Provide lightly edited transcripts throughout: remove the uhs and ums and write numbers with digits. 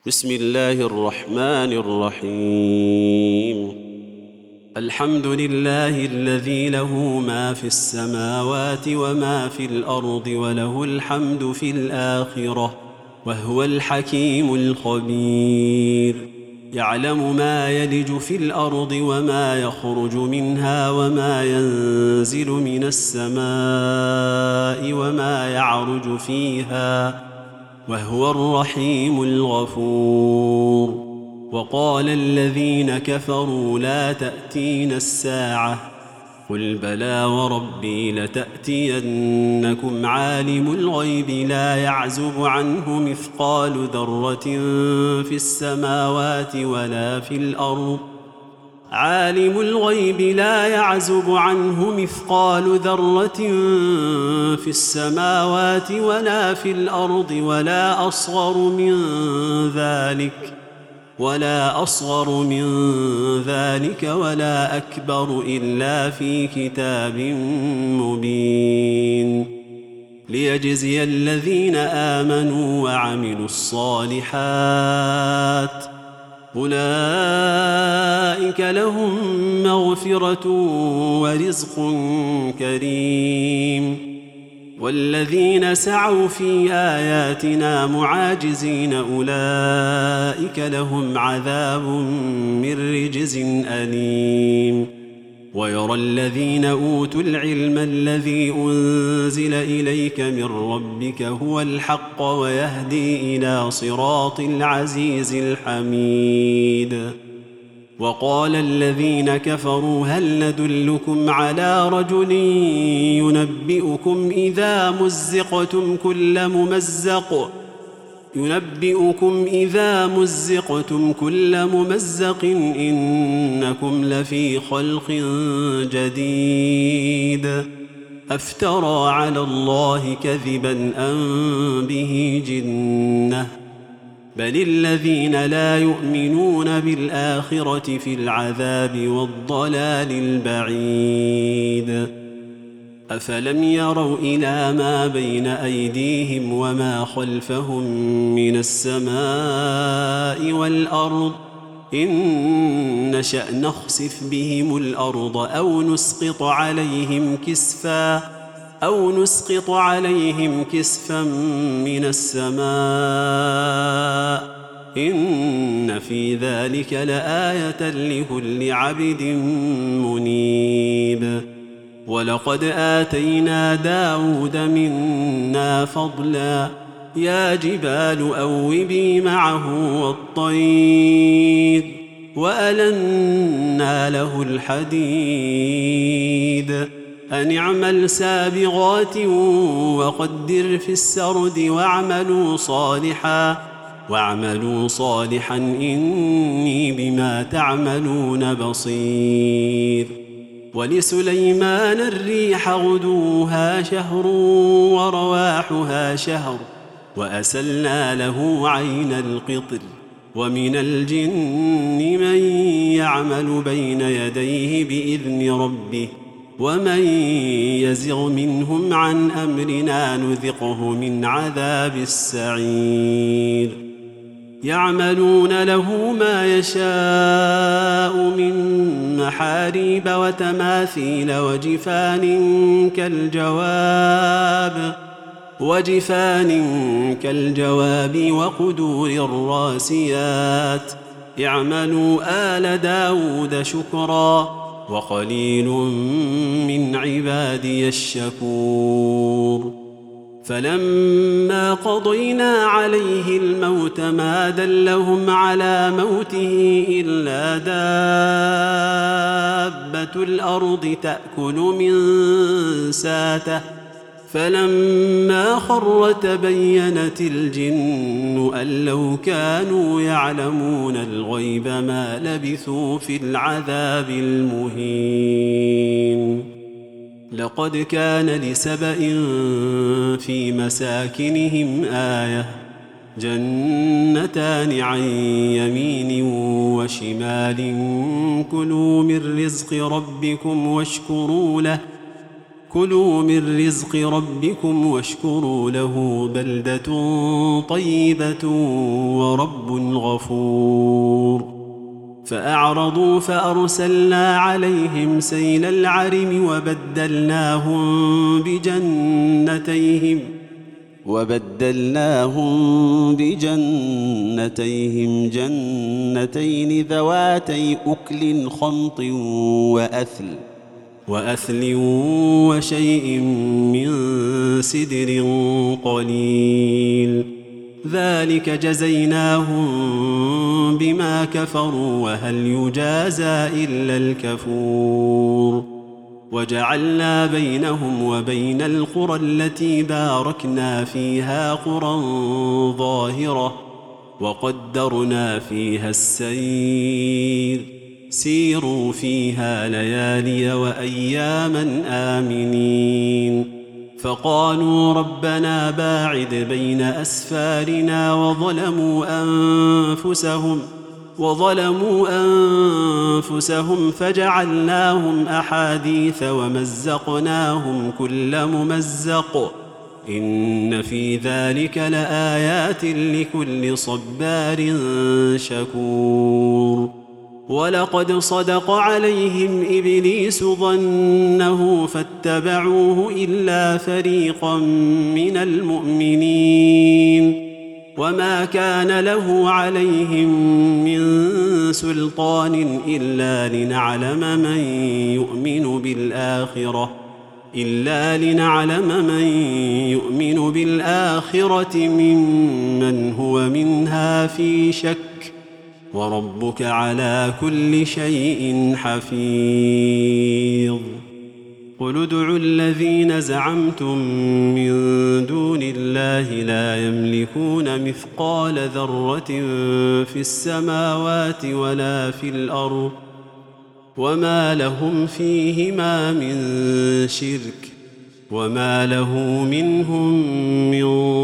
بسم الله الرحمن الرحيم. الحمد لله الذي له ما في السماوات وما في الأرض وله الحمد في الآخرة وهو الحكيم الخبير. يعلم ما يلج في الأرض وما يخرج منها وما ينزل من السماء وما يعرج فيها وهو الرحيم الغفور. وقال الذين كفروا لا تأتينا الساعة قل بلى وربي لتأتينكم عالم الغيب لا يعزب عنه مثقال ذرة في السماوات ولا في الأرض عالم الغيب لا يعزب عنه مثقال ذرة في السماوات ولا في الأرض ولا أصغر من ذلك ولا أكبر إلا في كتاب مبين ليجزي الذين آمنوا وعملوا الصالحات أولئك لهم مغفرة ورزق كريم. والذين سعوا في آياتنا معاجزين أولئك لهم عذاب من رجز أليم. ويرى الذين أوتوا العلم الذي أنزل إليك من ربك هو الحق ويهدي إلى صراط العزيز الحميد. وقال الذين كفروا هل ندلكم على رجل ينبئكم إذا مزقتم كل ممزق إنكم لفي خلق جديد أفترى على الله كذبا أم به جنة بل الذين لا يؤمنون بالآخرة في العذاب والضلال البعيد. أفلم يروا إلى ما بين أيديهم وما خلفهم من السماء والأرض إن نشأ نخسف بهم الأرض أو نسقط عليهم كسفا من السماء إن في ذلك لآية لكل عبد منيب. ولقد آتينا داود منا فضلا يا جبال أوبي معه والطير وألنا له الحديد أن اعمل سابغات وقدر في السرد واعملوا صالحا إني بما تعملون بصير. ولسليمان الريح غدوها شهر ورواحها شهر وأسلنا له عين القطر ومن الجن من يعمل بين يديه بإذن ربه ومن يزغ منهم عن أمرنا نذقه من عذاب السعير. يعملون له ما يشاء من محاريب وتماثيل وجفان كالجواب وقدور الراسيات. اعملوا آل داود شكرا وقليل من عبادي الشكور. فلما قضينا عليه الموت ما دلهم على موته إلا دابة الأرض تأكل من ساته فلما خر تبينت الجن أن لو كانوا يعلمون الغيب ما لبثوا في العذاب المهين. لقد كان لسبإ في مساكنهم آية جنتان عن يمين وشمال كلوا من رزق ربكم كلوا من رزق ربكم واشكروا له بلدة طيبة ورب غفور. فأعرضوا فأرسلنا عليهم سيل العرم وبدلناهم بجنتيهم جنتين ذواتي أكل خمط وأثل وشيء من سدر قليل، ذلك جزيناهم بما كفروا وهل يجازى إلا الكفور. وجعلنا بينهم وبين القرى التي باركنا فيها قرى ظاهرة وقدرنا فيها السير، سيروا فيها ليالي وأياما آمنين. فقالوا ربنا باعد بين أسفارنا وظلموا أنفسهم فجعلناهم أحاديث ومزقناهم كل ممزق، إن في ذلك لآيات لكل صبار شكور. ولقد صدق عليهم إبليس ظنه فاتبعوه إلا فريقا من المؤمنين، وما كان له عليهم من سلطان إلا لنعلم من يؤمن بالآخرة ممن هو منها في شك، وربك على كل شيء حفيظ. قل ادعوا الذين زعمتم من دون الله لا يملكون مثقال ذرة في السماوات ولا في الأرض، وما لهم فيهما من شرك، وما له منهم من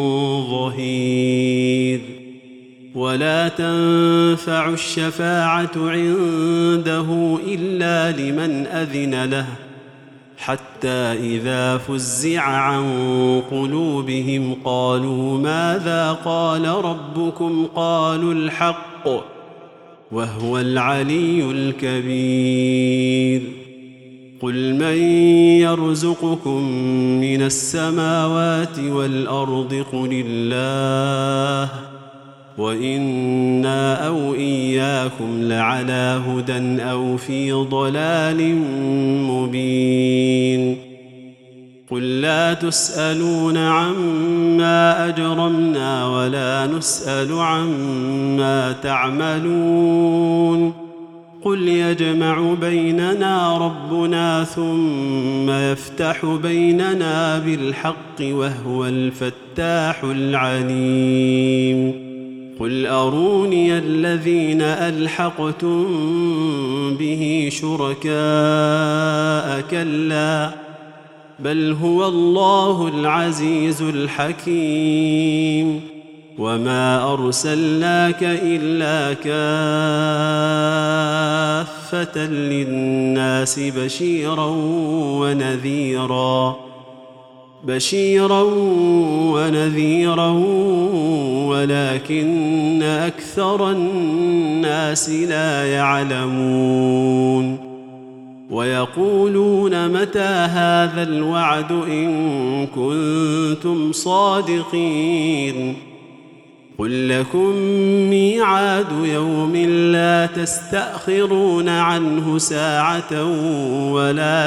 ظهير. ولا تنفع الشفاعة عنده إلا لمن أذن له، حتى إذا فزع عن قلوبهم قالوا ماذا قال ربكم؟ قالوا الحق وهو العلي الكبير. قل من يرزقكم من السماوات والأرض؟ قل الله، وإنا أو إياكم لعلى هدى أو في ضلال مبين. قل لا تسألون عما أجرمنا ولا نسأل عما تعملون. قل يجمع بيننا ربنا ثم يفتح بيننا بالحق وهو الفتاح العليم. قل أروني الذين ألحقتم به شركاء، كلا بل هو الله العزيز الحكيم. وما أرسلناك إلا كافة للناس بشيرا ونذيرا ولكن أكثر الناس لا يعلمون. ويقولون متى هذا الوعد إن كنتم صادقين؟ قل لكم ميعاد يوم لا تستأخرون عنه ساعة ولا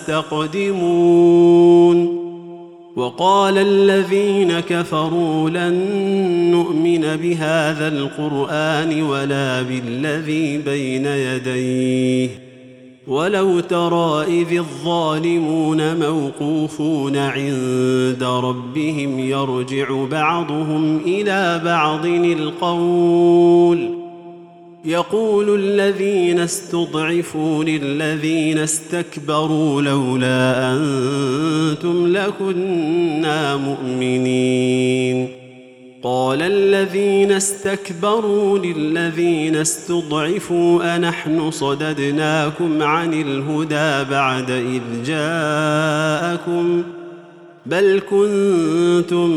تستقدمون. وقال الذين كفروا لن نؤمن بهذا القرآن ولا بالذي بين يديه، ولو ترى إذ الظالمون موقوفون عند ربهم يرجع بعضهم إلى بعض القول، يقول الذين استضعفوا للذين استكبروا لولا أنتم لكنا مؤمنين. قال الذين استكبروا للذين استضعفوا أنحن صددناكم عن الهدى بعد إذ جاءكم بل كنتم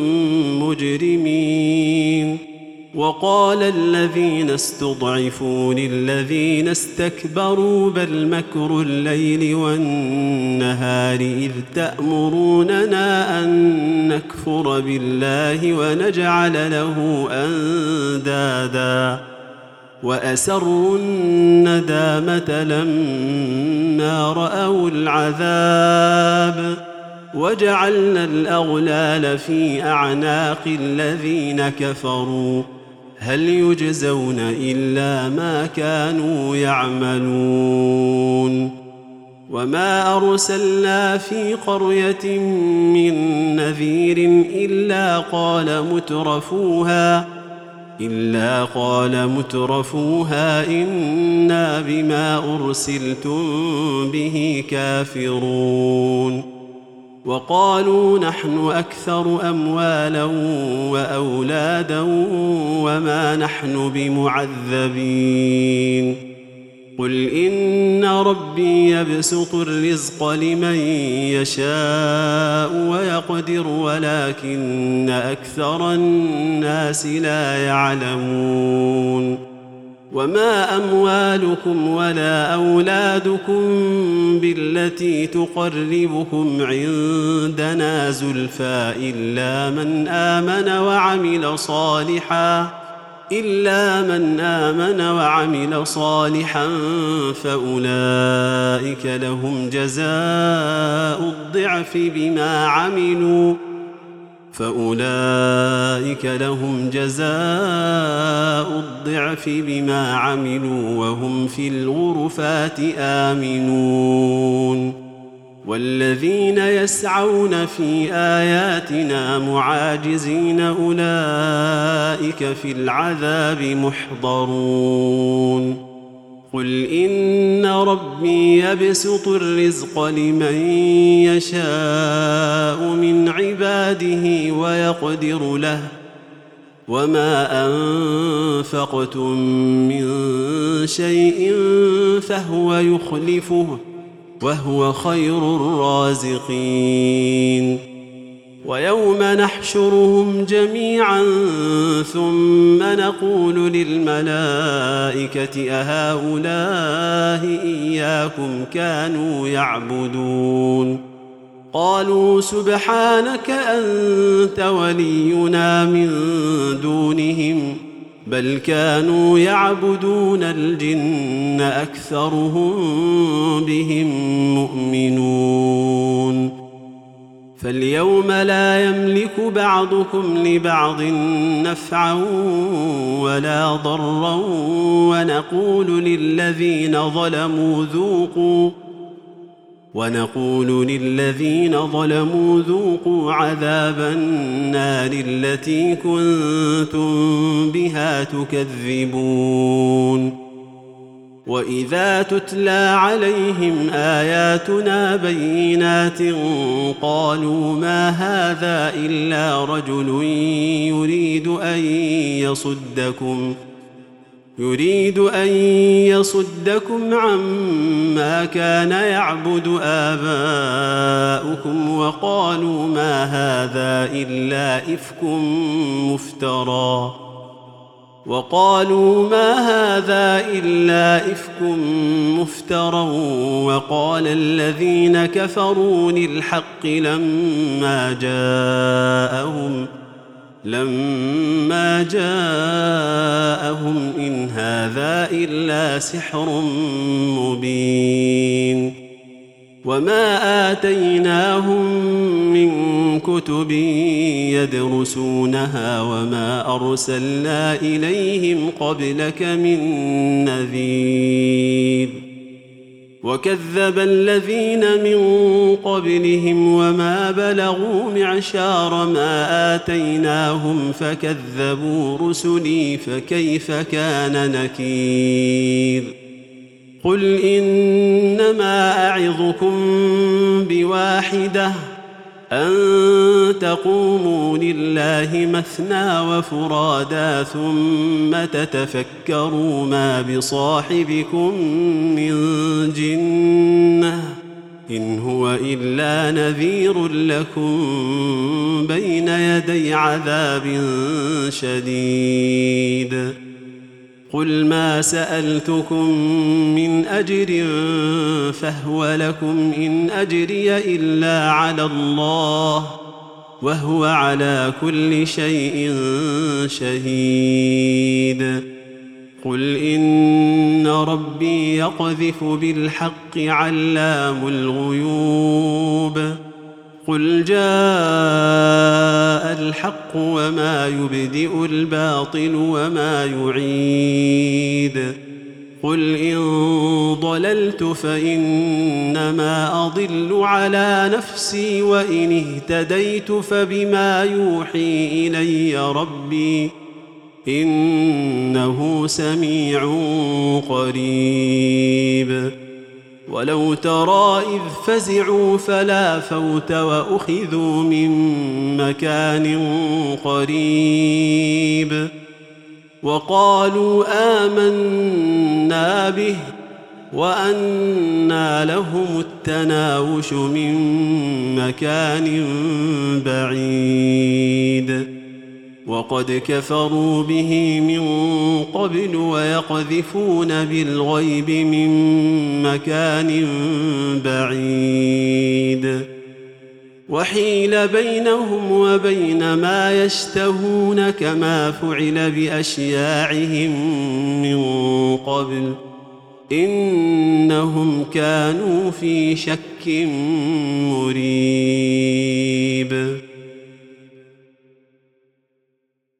مجرمين. وقال الذين استضعفوا للذين استكبروا بل مكر الليل والنهار إذ تأمروننا أن نكفر بالله ونجعل له أندادا وأسروا الندامة لما رأوا العذاب وجعلنا الأغلال في أعناق الذين كفروا هل يجزون إلا ما كانوا يعملون. وما أرسلنا في قرية من نذير إلا قال مترفوها إنا بما أرسلتم به كافرون. وقالوا نحن أكثر أموالا وأولادا وما نحن بمعذبين. قل إن ربي يبسط الرزق لمن يشاء ويقدر ولكن أكثر الناس لا يعلمون. وما أموالكم ولا أولادكم بالتي تقربكم عندنا زلفى إلا من آمن وعمل صالحا فأولئك لهم جزاء الضعف بما عملوا وهم في الغرفات آمنون. والذين يسعون في آياتنا معاجزين أولئك في العذاب محضرون. قل إن ربي يبسط الرزق لمن يشاء من عباده ويقدر له وما أنفقتم من شيء فهو يخلفه وهو خير الرازقين. ويوم نحشرهم جميعا ثم نقول للملائكة أهؤلاء إياكم كانوا يعبدون قالوا سبحانك أنت ولينا من دونهم بل كانوا يعبدون الجن أكثرهم بهم مؤمنون. فاليوم لا يملك بعضكم لبعض نفعا ولا ضرا ونقول للذين ظلموا ذوقوا عذاب النار التي كنتم بها تكذبون. وإذا تتلى عليهم آياتنا بينات قالوا ما هذا إلا رجل يريد أن يصدكم عما كان يعبد آباؤكم وقالوا ما هذا إلا إفك مفترى وقال الذين كفروا للحق لما جاءهم إن هذا إلا سحر مبين. وما آتيناهم من كتب يدرسونها وما أرسلنا إليهم قبلك من نذير. وكذب الذين من قبلهم وما بلغوا معشار ما آتيناهم فكذبوا رسلي فكيف كان نكير. قل إنما أعظكم بواحدة أن تقوموا لله مثنى وفرادا ثم تتفكروا ما بصاحبكم من جنة إن هو إلا نذير لكم بين يدي عذاب شديد. قل ما سألتكم من أجر فهو لكم إن أجري إلا على الله وهو على كل شيء شهيد. قل إن ربي يقذف بالحق علام الغيوب. قل جاء الحق وما يبدئ الباطل وما يعيد. قل إن ضللت فإنما أضل على نفسي وإن اهتديت فبما يوحي إلي ربي إنه سميع قريب. ولو ترى إذ فزعوا فلا فوت وأخذوا من مكان قريب وقالوا آمنا به وأنى لهم التناوش من مكان بعيد وقد كفروا به من قبل ويقذفون بالغيب من مكان بعيد وحيل بينهم وبين ما يشتهون كما فعل بأشياعهم من قبل إنهم كانوا في شك مريب.